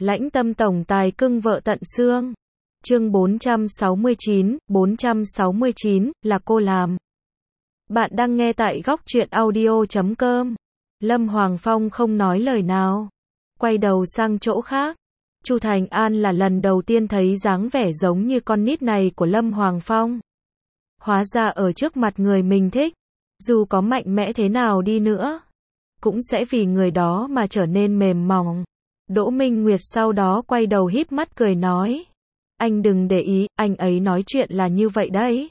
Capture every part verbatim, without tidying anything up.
Lãnh tâm tổng tài cưng vợ tận xương. Chương bốn trăm sáu mươi chín, bốn trăm sáu mươi chín, là cô làm. Bạn đang nghe tại góc truyện audio chấm com. Lâm Hoàng Phong không nói lời nào. Quay đầu sang chỗ khác. Chu Thành An là lần đầu tiên thấy dáng vẻ giống như con nít này của Lâm Hoàng Phong. Hóa ra ở trước mặt người mình thích, dù có mạnh mẽ thế nào đi nữa, cũng sẽ vì người đó mà trở nên mềm mỏng. Đỗ Minh Nguyệt sau đó quay đầu híp mắt cười nói. Anh đừng để ý, anh ấy nói chuyện là như vậy đấy.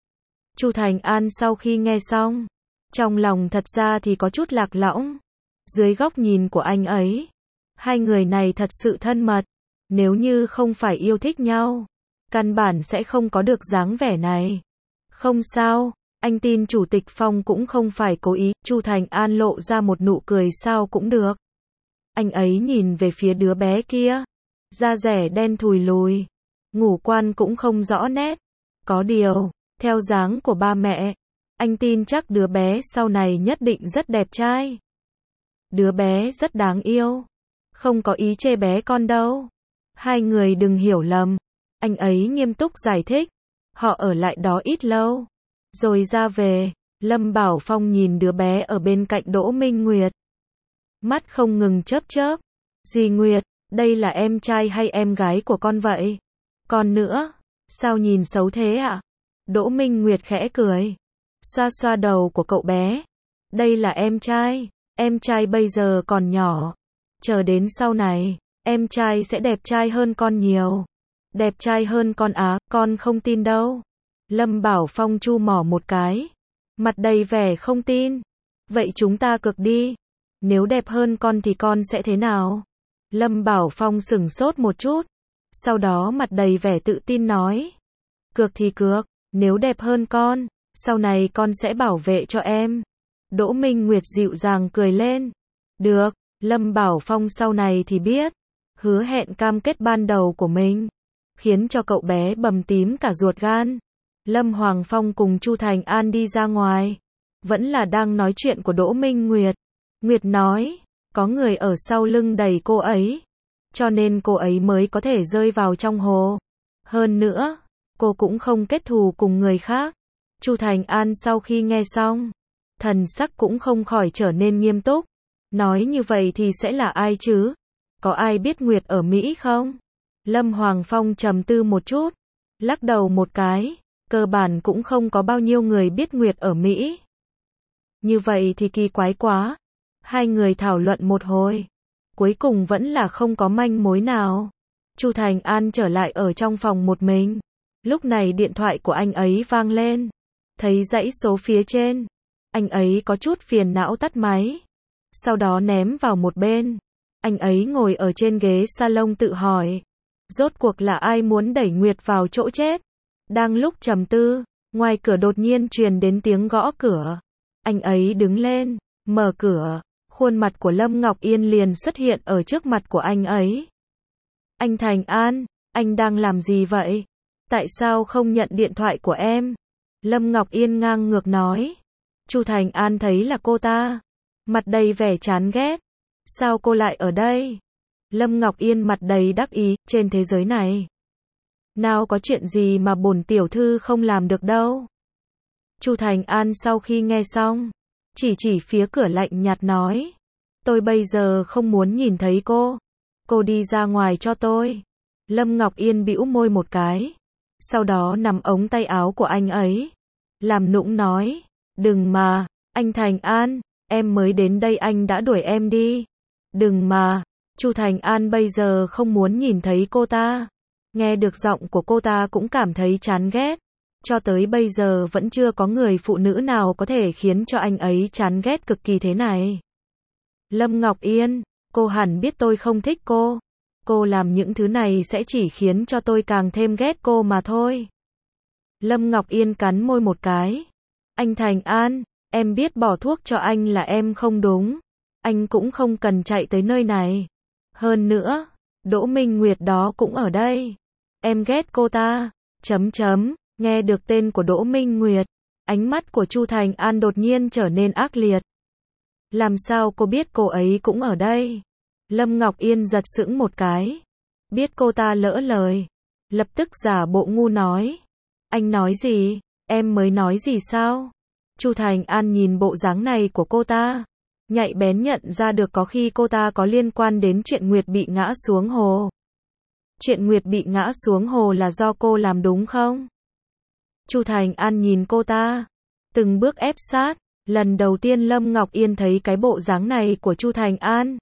Chu Thành An sau khi nghe xong, trong lòng thật ra thì có chút lạc lõng. Dưới góc nhìn của anh ấy, hai người này thật sự thân mật. Nếu như không phải yêu thích nhau, căn bản sẽ không có được dáng vẻ này. Không sao, anh tin Chủ tịch Phong cũng không phải cố ý. Chu Thành An lộ ra một nụ cười sao cũng được. Anh ấy nhìn về phía đứa bé kia, da rẻ đen thùi lùi, ngũ quan cũng không rõ nét. Có điều, theo dáng của ba mẹ, anh tin chắc đứa bé sau này nhất định rất đẹp trai. Đứa bé rất đáng yêu, không có ý chê bé con đâu. Hai người đừng hiểu lầm. Anh ấy nghiêm túc giải thích. Họ ở lại đó ít lâu, rồi ra về. Lâm Bảo Phong nhìn đứa bé ở bên cạnh Đỗ Minh Nguyệt, mắt không ngừng chớp chớp. Dì Nguyệt, đây là em trai hay em gái của con vậy? Còn nữa, sao nhìn xấu thế ạ? À? Đỗ Minh Nguyệt khẽ cười, xoa xoa đầu của cậu bé. Đây là em trai, em trai bây giờ còn nhỏ. Chờ đến sau này, em trai sẽ đẹp trai hơn con nhiều. Đẹp trai hơn con á, con không tin đâu. Lâm Bảo Phong chu mỏ một cái, mặt đầy vẻ không tin. Vậy chúng ta cược đi. Nếu đẹp hơn con thì con sẽ thế nào? Lâm Bảo Phong sửng sốt một chút, sau đó mặt đầy vẻ tự tin nói. Cược thì cược, nếu đẹp hơn con, sau này con sẽ bảo vệ cho em. Đỗ Minh Nguyệt dịu dàng cười lên. Được, Lâm Bảo Phong sau này thì biết. Hứa hẹn cam kết ban đầu của mình, khiến cho cậu bé bầm tím cả ruột gan. Lâm Hoàng Phong cùng Chu Thành An đi ra ngoài, vẫn là đang nói chuyện của Đỗ Minh Nguyệt. Nguyệt nói, có người ở sau lưng đẩy cô ấy, cho nên cô ấy mới có thể rơi vào trong hồ. Hơn nữa, cô cũng không kết thù cùng người khác. Chu Thành An sau khi nghe xong, thần sắc cũng không khỏi trở nên nghiêm túc. Nói như vậy thì sẽ là ai chứ? Có ai biết Nguyệt ở Mỹ không? Lâm Hoàng Phong trầm tư một chút, lắc đầu một cái. Cơ bản cũng không có bao nhiêu người biết Nguyệt ở Mỹ. Như vậy thì kỳ quái quá. Hai người thảo luận một hồi, cuối cùng vẫn là không có manh mối nào. Chu Thành An trở lại ở trong phòng một mình. Lúc này điện thoại của anh ấy vang lên. Thấy dãy số phía trên, anh ấy có chút phiền não tắt máy, sau đó ném vào một bên. Anh ấy ngồi ở trên ghế salon tự hỏi, rốt cuộc là ai muốn đẩy Nguyệt vào chỗ chết? Đang lúc trầm tư, ngoài cửa đột nhiên truyền đến tiếng gõ cửa. Anh ấy đứng lên, mở cửa, khuôn mặt của Lâm Ngọc Yên liền xuất hiện ở trước mặt của anh ấy. Anh Thành An, anh đang làm gì vậy? Tại sao không nhận điện thoại của em? Lâm Ngọc Yên ngang ngược nói. Chu Thành An thấy là cô ta, mặt đầy vẻ chán ghét. Sao cô lại ở đây? Lâm Ngọc Yên mặt đầy đắc ý, trên thế giới này, nào có chuyện gì mà bổn tiểu thư không làm được đâu. Chu Thành An sau khi nghe xong, chỉ chỉ phía cửa lạnh nhạt nói. Tôi bây giờ không muốn nhìn thấy cô. Cô đi ra ngoài cho tôi. Lâm Ngọc Yên bĩu môi một cái, sau đó nắm ống tay áo của anh ấy, làm nũng nói. Đừng mà, anh Thành An, em mới đến đây anh đã đuổi em đi. Đừng mà. Chu Thành An bây giờ không muốn nhìn thấy cô ta. Nghe được giọng của cô ta cũng cảm thấy chán ghét. Cho tới bây giờ vẫn chưa có người phụ nữ nào có thể khiến cho anh ấy chán ghét cực kỳ thế này. Lâm Ngọc Yên, cô hẳn biết tôi không thích cô. Cô làm những thứ này sẽ chỉ khiến cho tôi càng thêm ghét cô mà thôi. Lâm Ngọc Yên cắn môi một cái. Anh Thành An, em biết bỏ thuốc cho anh là em không đúng. Anh cũng không cần chạy tới nơi này. Hơn nữa, Đỗ Minh Nguyệt đó cũng ở đây. Em ghét cô ta. Chấm chấm, nghe được tên của Đỗ Minh Nguyệt, ánh mắt của Chu Thành An đột nhiên trở nên ác liệt. Làm sao cô biết cô ấy cũng ở đây? Lâm Ngọc Yên giật sững một cái. Biết cô ta lỡ lời, lập tức giả bộ ngu nói. Anh nói gì? Em mới nói gì sao? Chu Thành An nhìn bộ dáng này của cô ta, nhạy bén nhận ra được có khi cô ta có liên quan đến chuyện Nguyệt bị ngã xuống hồ. Chuyện Nguyệt bị ngã xuống hồ là do cô làm đúng không? Chu Thành An nhìn cô ta, từng bước ép sát. Lần đầu tiên Lâm Ngọc Yên thấy cái bộ dáng này của Chu Thành An,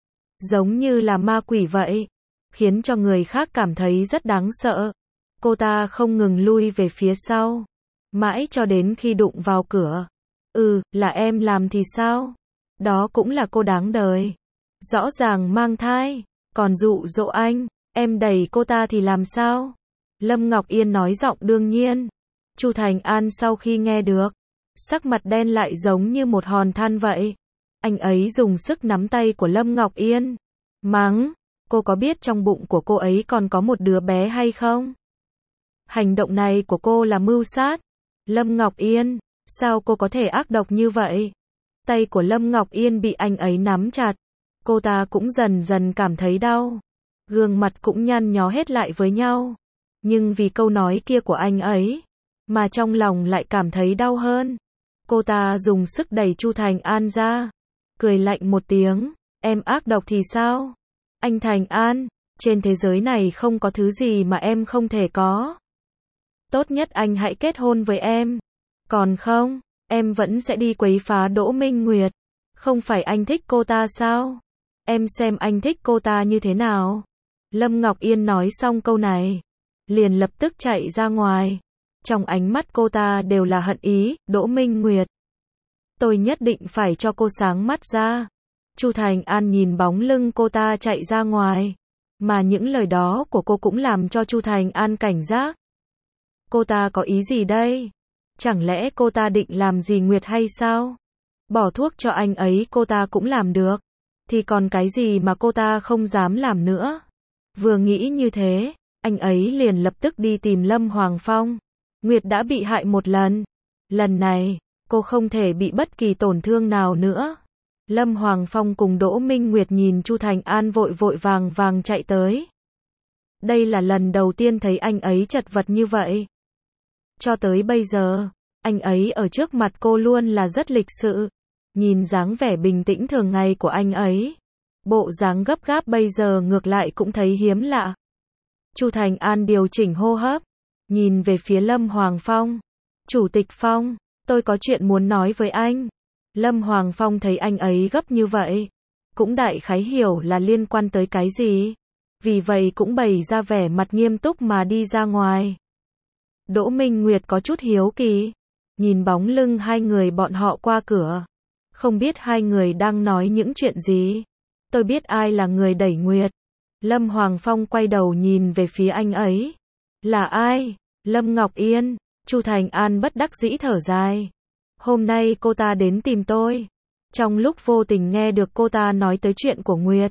giống như là ma quỷ vậy, khiến cho người khác cảm thấy rất đáng sợ. Cô ta không ngừng lui về phía sau, mãi cho đến khi đụng vào cửa. Ừ, là em làm thì sao? Đó cũng là cô đáng đời. Rõ ràng mang thai, còn dụ dỗ anh, em đẩy cô ta thì làm sao? Lâm Ngọc Yên nói giọng đương nhiên. Chu Thành An sau khi nghe được, sắc mặt đen lại giống như một hòn than vậy. Anh ấy dùng sức nắm tay của Lâm Ngọc Yên, mắng, cô có biết trong bụng của cô ấy còn có một đứa bé hay không? Hành động này của cô là mưu sát. Lâm Ngọc Yên, sao cô có thể ác độc như vậy? Tay của Lâm Ngọc Yên bị anh ấy nắm chặt, cô ta cũng dần dần cảm thấy đau, gương mặt cũng nhăn nhó hết lại với nhau. Nhưng vì câu nói kia của anh ấy, mà trong lòng lại cảm thấy đau hơn. Cô ta dùng sức đẩy Chu Thành An ra, cười lạnh một tiếng, em ác độc thì sao? Anh Thành An, trên thế giới này không có thứ gì mà em không thể có. Tốt nhất anh hãy kết hôn với em. Còn không, em vẫn sẽ đi quấy phá Đỗ Minh Nguyệt. Không phải anh thích cô ta sao? Em xem anh thích cô ta như thế nào? Lâm Ngọc Yên nói xong câu này, liền lập tức chạy ra ngoài. Trong ánh mắt cô ta đều là hận ý. Đỗ Minh Nguyệt, tôi nhất định phải cho cô sáng mắt ra. Chu Thành An nhìn bóng lưng cô ta chạy ra ngoài, mà những lời đó của cô cũng làm cho Chu Thành An cảnh giác. Cô ta có ý gì đây? Chẳng lẽ cô ta định làm gì Nguyệt hay sao? Bỏ thuốc cho anh ấy cô ta cũng làm được, thì còn cái gì mà cô ta không dám làm nữa? Vừa nghĩ như thế, anh ấy liền lập tức đi tìm Lâm Hoàng Phong. Nguyệt đã bị hại một lần, lần này, cô không thể bị bất kỳ tổn thương nào nữa. Lâm Hoàng Phong cùng Đỗ Minh Nguyệt nhìn Chu Thành An vội vội vàng vàng chạy tới. Đây là lần đầu tiên thấy anh ấy chật vật như vậy. Cho tới bây giờ, anh ấy ở trước mặt cô luôn là rất lịch sự. Nhìn dáng vẻ bình tĩnh thường ngày của anh ấy, bộ dáng gấp gáp bây giờ ngược lại cũng thấy hiếm lạ. Chu Thành An điều chỉnh hô hấp, nhìn về phía Lâm Hoàng Phong. Chủ tịch Phong, tôi có chuyện muốn nói với anh. Lâm Hoàng Phong thấy anh ấy gấp như vậy, cũng đại khái hiểu là liên quan tới cái gì. Vì vậy cũng bày ra vẻ mặt nghiêm túc mà đi ra ngoài. Đỗ Minh Nguyệt có chút hiếu kỳ, nhìn bóng lưng hai người bọn họ qua cửa. Không biết hai người đang nói những chuyện gì. Tôi biết ai là người đẩy Nguyệt. Lâm Hoàng Phong quay đầu nhìn về phía anh ấy. Là ai? Lâm Ngọc Yên. Chu Thành An bất đắc dĩ thở dài. Hôm nay cô ta đến tìm tôi. Trong lúc vô tình nghe được cô ta nói tới chuyện của Nguyệt.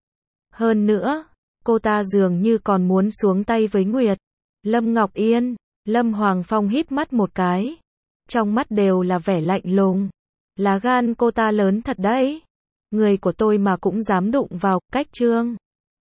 Hơn nữa, cô ta dường như còn muốn xuống tay với Nguyệt. Lâm Ngọc Yên. Lâm Hoàng Phong híp mắt một cái. Trong mắt đều là vẻ lạnh lùng. Lá gan cô ta lớn thật đấy. Người của tôi mà cũng dám đụng vào. Cách Trương